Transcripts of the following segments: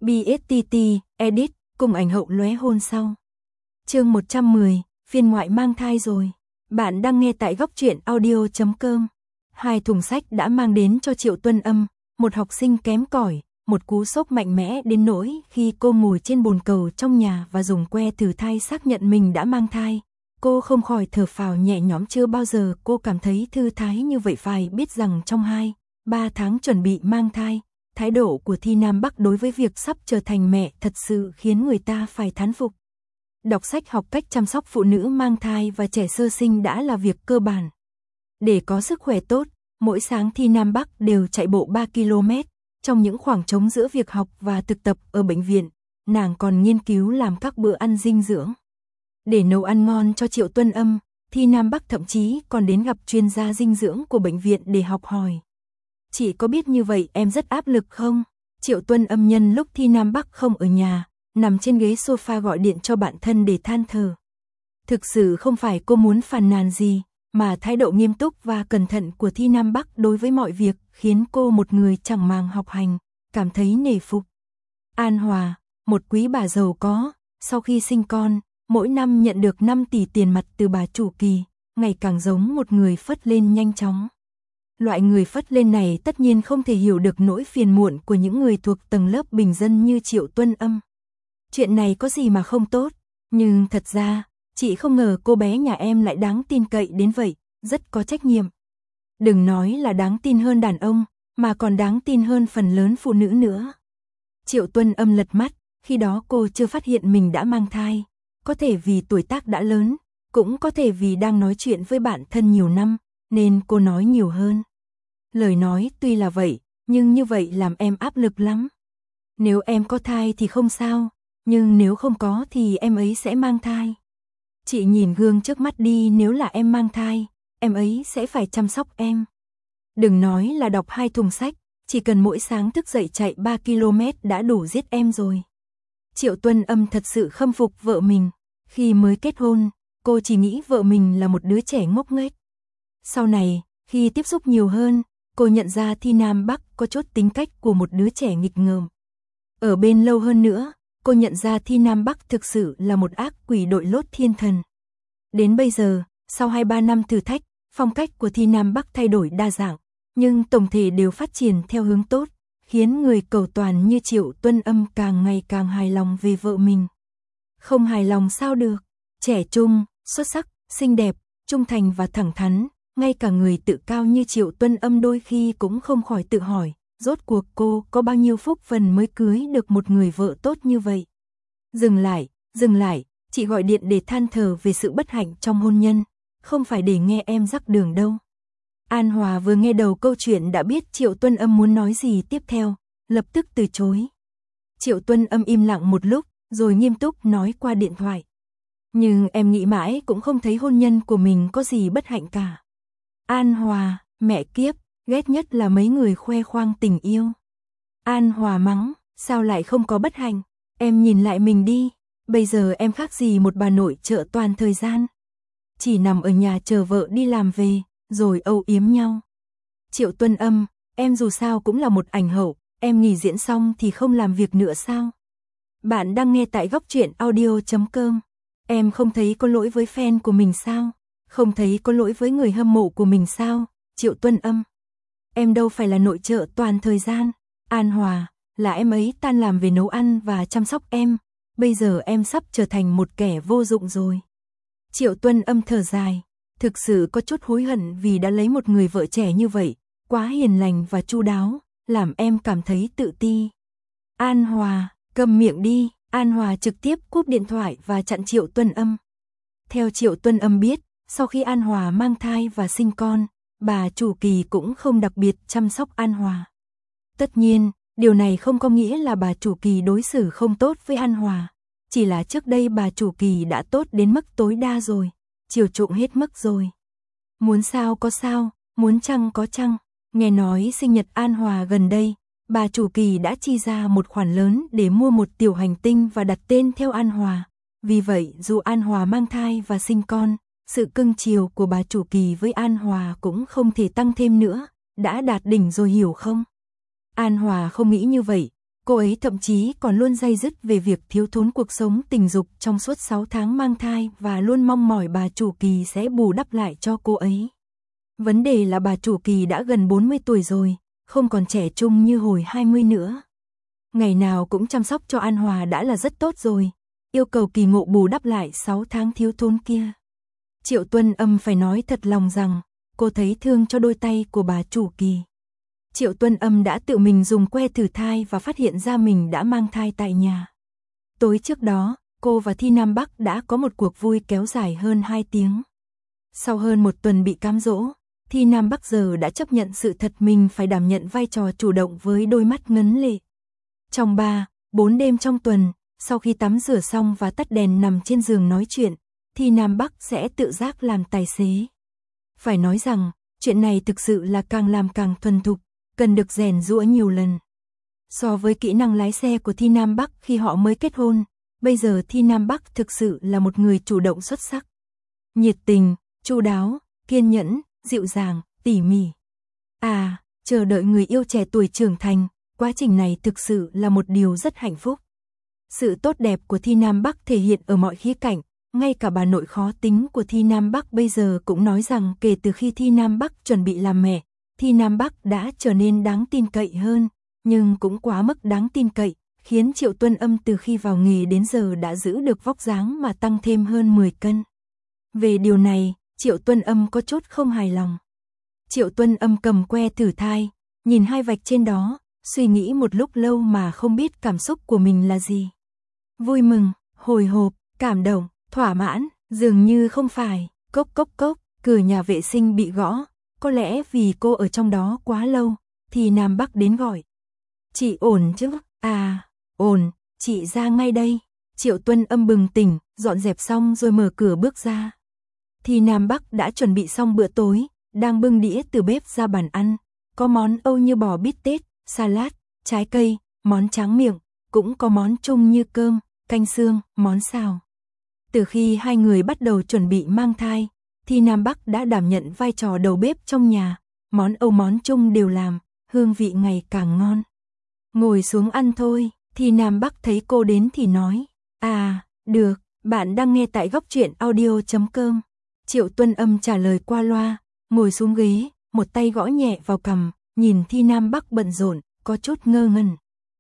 BSTT, edit, cùng ảnh hậu lóe hôn sau. Chương 110, phiên ngoại mang thai rồi. Bạn đang nghe tại góc truyện audio.com. 2 thùng sách đã mang đến cho Triệu Tuân Âm, một học sinh kém cỏi, một cú sốc mạnh mẽ đến nỗi khi cô ngồi trên bồn cầu trong nhà và dùng que thử thai xác nhận mình đã mang thai. Cô không khỏi thở phào nhẹ nhõm, chưa bao giờ cô cảm thấy thư thái như vậy. Phải biết rằng trong 2-3 tháng chuẩn bị mang thai, thái độ của Thi Nam Bắc đối với việc sắp trở thành mẹ thật sự khiến người ta phải thán phục. Đọc sách học cách chăm sóc phụ nữ mang thai và trẻ sơ sinh đã là việc cơ bản. Để có sức khỏe tốt, mỗi sáng Thi Nam Bắc đều chạy bộ 3 km. Trong những khoảng trống giữa việc học và thực tập ở bệnh viện, nàng còn nghiên cứu làm các bữa ăn dinh dưỡng. Để nấu ăn ngon cho Triệu Tuân Âm, Thi Nam Bắc thậm chí còn đến gặp chuyên gia dinh dưỡng của bệnh viện để học hỏi. Chị có biết như vậy em rất áp lực không? Triệu Tuân Âm nhân lúc Thi Nam Bắc không ở nhà, nằm trên ghế sofa gọi điện cho bạn thân để than thở. Thực sự không phải cô muốn phàn nàn gì, mà thái độ nghiêm túc và cẩn thận của Thi Nam Bắc đối với mọi việc khiến cô, một người chẳng màng học hành, cảm thấy nể phục. An Hòa, một quý bà giàu có, sau khi sinh con, mỗi năm nhận được 5 tỷ tiền mặt từ bà chủ Kỳ, ngày càng giống một người phất lên nhanh chóng. Loại người phất lên này tất nhiên không thể hiểu được nỗi phiền muộn của những người thuộc tầng lớp bình dân như Triệu Tuân Âm. Chuyện này có gì mà không tốt, nhưng thật ra, chị không ngờ cô bé nhà em lại đáng tin cậy đến vậy, rất có trách nhiệm. Đừng nói là đáng tin hơn đàn ông, mà còn đáng tin hơn phần lớn phụ nữ nữa. Triệu Tuân Âm lật mắt, khi đó cô chưa phát hiện mình đã mang thai. Có thể vì tuổi tác đã lớn, cũng có thể vì đang nói chuyện với bạn thân nhiều năm, nên cô nói nhiều hơn. Lời nói tuy là vậy, nhưng như vậy làm em áp lực lắm. Nếu em có thai thì không sao, nhưng nếu không có thì em ấy sẽ mang thai. Chị nhìn gương trước mắt đi, nếu là em mang thai, em ấy sẽ phải chăm sóc em. Đừng nói là đọc 2 thùng sách, chỉ cần mỗi sáng thức dậy chạy 3 km đã đủ giết em rồi. Triệu Tuân Âm thật sự khâm phục vợ mình. Khi mới kết hôn, cô chỉ nghĩ vợ mình là một đứa trẻ ngốc nghếch. Sau này, khi tiếp xúc nhiều hơn, cô nhận ra Thi Nam Bắc có chút tính cách của một đứa trẻ nghịch ngợm. Ở bên lâu hơn nữa, cô nhận ra Thi Nam Bắc thực sự là một ác quỷ đội lốt thiên thần. Đến bây giờ, sau 2-3 năm thử thách, phong cách của Thi Nam Bắc thay đổi đa dạng, nhưng tổng thể đều phát triển theo hướng tốt, khiến người cầu toàn như Triệu Tuân Âm càng ngày càng hài lòng về vợ mình. Không hài lòng sao được, trẻ trung, xuất sắc, xinh đẹp, trung thành và thẳng thắn, ngay cả người tự cao như Triệu Tuân Âm đôi khi cũng không khỏi tự hỏi, rốt cuộc cô có bao nhiêu phúc phần mới cưới được một người vợ tốt như vậy. Dừng lại, chị gọi điện để than thở về sự bất hạnh trong hôn nhân, không phải để nghe em rắc đường đâu. An Hòa vừa nghe đầu câu chuyện đã biết Triệu Tuân Âm muốn nói gì tiếp theo, lập tức từ chối. Triệu Tuân Âm im lặng một lúc, rồi nghiêm túc nói qua điện thoại. Nhưng em nghĩ mãi cũng không thấy hôn nhân của mình có gì bất hạnh cả. An Hòa, mẹ kiếp, ghét nhất là mấy người khoe khoang tình yêu. An Hòa mắng, sao lại không có bất hạnh, em nhìn lại mình đi, bây giờ em khác gì một bà nội trợ toàn thời gian. Chỉ nằm ở nhà chờ vợ đi làm về, rồi âu yếm nhau. Triệu Tuân Âm, em dù sao cũng là một ảnh hậu, em nghỉ diễn xong thì không làm việc nữa sao? Bạn đang nghe tại góc truyện audio.com. Em không thấy có lỗi với fan của mình sao? Không thấy có lỗi với người hâm mộ của mình sao? Triệu Tuân Âm, em đâu phải là nội trợ toàn thời gian. An Hòa, là em ấy tan làm về nấu ăn và chăm sóc em. Bây giờ em sắp trở thành một kẻ vô dụng rồi. Triệu Tuân Âm thở dài, thực sự có chút hối hận vì đã lấy một người vợ trẻ như vậy, quá hiền lành và chu đáo, làm em cảm thấy tự ti. An Hòa, câm miệng đi. An Hòa trực tiếp cúp điện thoại và chặn Triệu Tuân Âm. Theo Triệu Tuân Âm biết, sau khi An Hòa mang thai và sinh con, bà chủ Kỳ cũng không đặc biệt chăm sóc An Hòa. Tất nhiên, điều này không có nghĩa là bà chủ Kỳ đối xử không tốt với An Hòa, chỉ là trước đây bà chủ Kỳ đã tốt đến mức tối đa rồi, chiều chuộng hết mức rồi. Muốn sao có sao, muốn chăng có chăng. Nghe nói sinh nhật An Hòa gần đây, bà chủ Kỳ đã chi ra một khoản lớn để mua một tiểu hành tinh và đặt tên theo An Hòa. Vì vậy, dù An Hòa mang thai và sinh con, sự cưng chiều của bà chủ Kỳ với An Hòa cũng không thể tăng thêm nữa, đã đạt đỉnh rồi hiểu không? An Hòa không nghĩ như vậy, Cô ấy thậm chí còn luôn day dứt về việc thiếu thốn cuộc sống tình dục trong suốt 6 tháng mang thai và luôn mong mỏi bà chủ Kỳ sẽ bù đắp lại cho cô ấy. Vấn đề là bà chủ Kỳ đã gần 40 tuổi rồi, không còn trẻ trung như hồi 20 nữa. Ngày nào cũng chăm sóc cho An Hòa đã là rất tốt rồi, yêu cầu Kỳ Ngộ bù đắp lại 6 tháng thiếu thốn kia. Triệu Tuân Âm phải nói thật lòng rằng, cô thấy thương cho đôi tay của bà chủ Kỳ. Triệu Tuân Âm đã tự mình dùng que thử thai và phát hiện ra mình đã mang thai tại nhà. Tối trước đó, cô và Thi Nam Bắc đã có một cuộc vui kéo dài hơn 2 tiếng. Sau hơn 1 tuần bị cám dỗ, Thi Nam Bắc giờ đã chấp nhận sự thật mình phải đảm nhận vai trò chủ động với đôi mắt ngấn lệ. Trong 3-4 đêm trong tuần, sau khi tắm rửa xong và tắt đèn nằm trên giường nói chuyện, Thi Nam Bắc sẽ tự giác làm tài xế. Phải nói rằng, chuyện này thực sự là càng làm càng thuần thục, cần được rèn giũa nhiều lần. So với kỹ năng lái xe của Thi Nam Bắc khi họ mới kết hôn, bây giờ Thi Nam Bắc thực sự là một người chủ động xuất sắc. Nhiệt tình, chu đáo, kiên nhẫn, dịu dàng, tỉ mỉ. Chờ đợi người yêu trẻ tuổi trưởng thành, quá trình này thực sự là một điều rất hạnh phúc. Sự tốt đẹp của Thi Nam Bắc thể hiện ở mọi khía cạnh, ngay cả bà nội khó tính của Thi Nam Bắc bây giờ cũng nói rằng kể từ khi Thi Nam Bắc chuẩn bị làm mẹ, Thi Nam Bắc đã trở nên đáng tin cậy hơn, nhưng cũng quá mức đáng tin cậy, khiến Triệu Tuân Âm từ khi vào nghề đến giờ đã giữ được vóc dáng mà tăng thêm hơn 10 cân. Về điều này, Triệu Tuân Âm có chút không hài lòng. Triệu Tuân Âm cầm que thử thai, nhìn 2 vạch trên đó, suy nghĩ một lúc lâu mà không biết cảm xúc của mình là gì. Vui mừng, hồi hộp, cảm động, thỏa mãn, dường như không phải. Cốc cốc cốc, cửa nhà vệ sinh bị gõ, có lẽ vì cô ở trong đó quá lâu, thì Nam Bắc đến gọi. Chị ổn chứ? Ổn, chị ra ngay đây. Triệu Tuân Âm bừng tỉnh, dọn dẹp xong rồi mở cửa bước ra. Thì Nam Bắc đã chuẩn bị xong bữa tối, đang bưng đĩa từ bếp ra bàn ăn. Có món Âu như bò bít tết, salad, trái cây, món tráng miệng, cũng có món Trung như cơm, canh xương, món xào. Từ khi hai người bắt đầu chuẩn bị mang thai, thì Nam Bắc đã đảm nhận vai trò đầu bếp trong nhà, món Âu món Trung đều làm, hương vị ngày càng ngon. Ngồi xuống ăn thôi, thì Nam Bắc thấy cô đến thì nói, được, bạn đang nghe tại góc truyện audio.com. Triệu Tuân Âm trả lời qua loa, ngồi xuống ghế, một tay gõ nhẹ vào cằm, nhìn Thi Nam Bắc bận rộn, có chút ngơ ngẩn.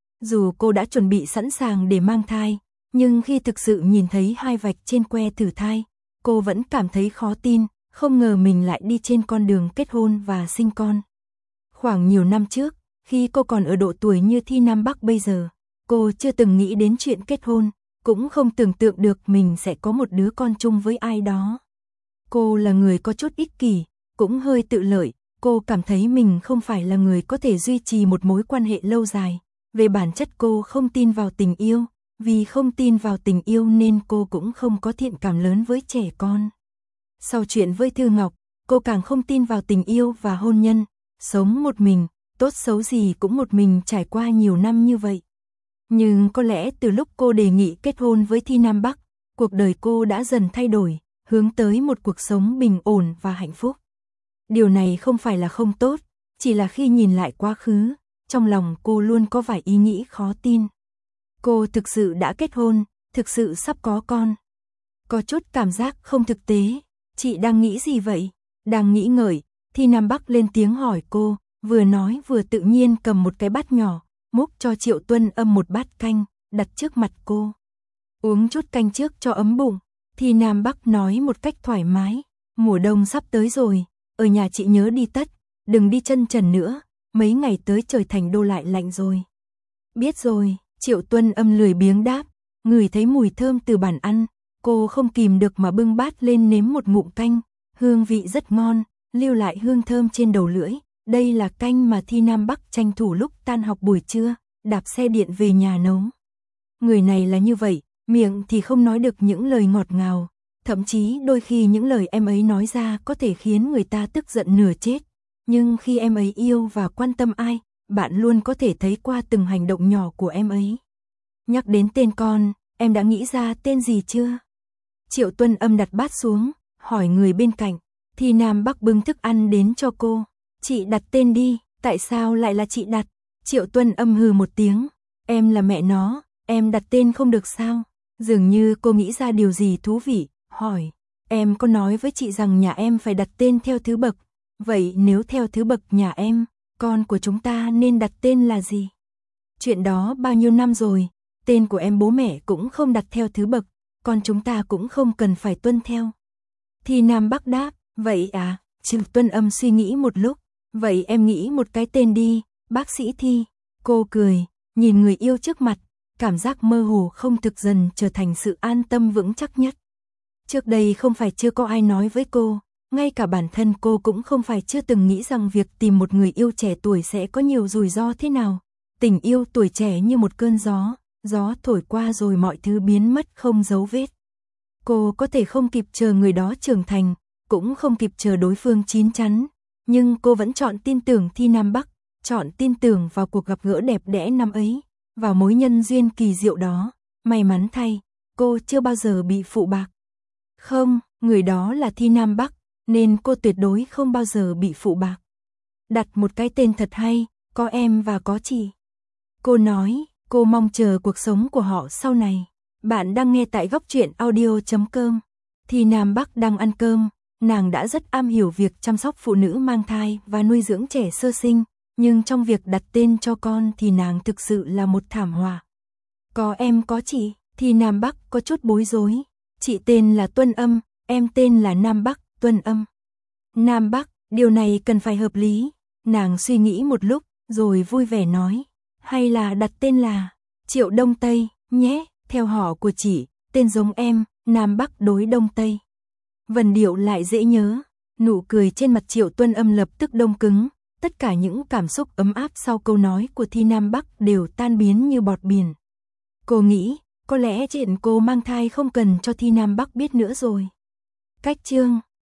Dù cô đã chuẩn bị sẵn sàng để mang thai, nhưng khi thực sự nhìn thấy 2 vạch trên que thử thai, cô vẫn cảm thấy khó tin, không ngờ mình lại đi trên con đường kết hôn và sinh con. Khoảng nhiều năm trước, khi cô còn ở độ tuổi như Thi Nam Bắc bây giờ, cô chưa từng nghĩ đến chuyện kết hôn, cũng không tưởng tượng được mình sẽ có một đứa con chung với ai đó. Cô là người có chút ích kỷ, cũng hơi tự lợi, cô cảm thấy mình không phải là người có thể duy trì một mối quan hệ lâu dài. Về bản chất cô không tin vào tình yêu, vì không tin vào tình yêu nên cô cũng không có thiện cảm lớn với trẻ con. Sau chuyện với Thư Ngọc, cô càng không tin vào tình yêu và hôn nhân, sống một mình, tốt xấu gì cũng một mình trải qua nhiều năm như vậy. Nhưng có lẽ từ lúc cô đề nghị kết hôn với Thi Nam Bắc, cuộc đời cô đã dần thay đổi, hướng tới một cuộc sống bình ổn và hạnh phúc. Điều này không phải là không tốt, chỉ là khi nhìn lại quá khứ, trong lòng cô luôn có vài ý nghĩ khó tin. Cô thực sự đã kết hôn, thực sự sắp có con. Có chút cảm giác không thực tế. Chị đang nghĩ gì vậy? Đang nghĩ ngợi, thì Nam Bắc lên tiếng hỏi cô, vừa nói vừa tự nhiên cầm một cái bát nhỏ, múc cho Triệu Tuân Âm một bát canh, đặt trước mặt cô. Uống chút canh trước cho ấm bụng. Thì Nam Bắc nói một cách thoải mái, mùa đông sắp tới rồi, ở nhà chị nhớ đi tất, đừng đi chân trần nữa, mấy ngày tới trời thành đô lại lạnh rồi. Biết rồi, Triệu Tuân Âm lười biếng đáp, ngửi thấy mùi thơm từ bàn ăn, cô không kìm được mà bưng bát lên nếm một ngụm canh, hương vị rất ngon, lưu lại hương thơm trên đầu lưỡi. Đây là canh mà Thi Nam Bắc tranh thủ lúc tan học buổi trưa, đạp xe điện về nhà nấu. Người này là như vậy, miệng thì không nói được những lời ngọt ngào, thậm chí đôi khi những lời em ấy nói ra có thể khiến người ta tức giận nửa chết. Nhưng khi em ấy yêu và quan tâm ai, bạn luôn có thể thấy qua từng hành động nhỏ của em ấy. Nhắc đến tên con, em đã nghĩ ra tên gì chưa? Triệu Tuân Âm đặt bát xuống, hỏi người bên cạnh. Thì Nam Bắc bưng thức ăn đến cho cô. Chị đặt tên đi, tại sao lại là chị đặt? Triệu Tuân Âm hừ một tiếng. Em là mẹ nó, em đặt tên không được sao? Dường như cô nghĩ ra điều gì thú vị, hỏi. Em có nói với chị rằng nhà em phải đặt tên theo thứ bậc. Vậy nếu theo thứ bậc nhà em, con của chúng ta nên đặt tên là gì? Chuyện đó bao nhiêu năm rồi, tên của em bố mẹ cũng không đặt theo thứ bậc, con chúng ta cũng không cần phải tuân theo. Thi Nam Bắc đáp, vậy à, Trừ Tuân Âm suy nghĩ một lúc, vậy em nghĩ một cái tên đi, bác sĩ Thi. Cô cười, nhìn người yêu trước mặt, cảm giác mơ hồ không thực dần trở thành sự an tâm vững chắc nhất. Trước đây không phải chưa có ai nói với cô, ngay cả bản thân cô cũng không phải chưa từng nghĩ rằng việc tìm một người yêu trẻ tuổi sẽ có nhiều rủi ro thế nào. Tình yêu tuổi trẻ như một cơn gió, gió thổi qua rồi mọi thứ biến mất không dấu vết. Cô có thể không kịp chờ người đó trưởng thành, cũng không kịp chờ đối phương chín chắn, nhưng cô vẫn chọn tin tưởng Thi Nam Bắc, chọn tin tưởng vào cuộc gặp gỡ đẹp đẽ năm ấy, vào mối nhân duyên kỳ diệu đó. May mắn thay, cô chưa bao giờ bị phụ bạc. Không, người đó là Thi Nam Bắc, nên cô tuyệt đối không bao giờ bị phụ bạc. Đặt một cái tên thật hay, có em và có chị. Cô nói, cô mong chờ cuộc sống của họ sau này. Bạn đang nghe tại góc truyện audio.com. Thi Nam Bắc đang ăn cơm, nàng đã rất am hiểu việc chăm sóc phụ nữ mang thai và nuôi dưỡng trẻ sơ sinh, nhưng trong việc đặt tên cho con thì nàng thực sự là một thảm họa. Có em có chị, Thi Nam Bắc có chút bối rối. Chị tên là Tuân Âm, em tên là Nam Bắc, Tuân Âm. Nam Bắc, điều này cần phải hợp lý. Nàng suy nghĩ một lúc, rồi vui vẻ nói. Hay là đặt tên là Triệu Đông Tây, nhé, theo họ của chị, tên giống em, Nam Bắc đối Đông Tây. Vần điệu lại dễ nhớ, nụ cười trên mặt Triệu Tuân Âm lập tức đông cứng, tất cả những cảm xúc ấm áp sau câu nói của Thi Nam Bắc đều tan biến như bọt biển. Cô nghĩ, có lẽ chuyện cô mang thai không cần cho Thi Nam Bắc biết nữa rồi. Cách chương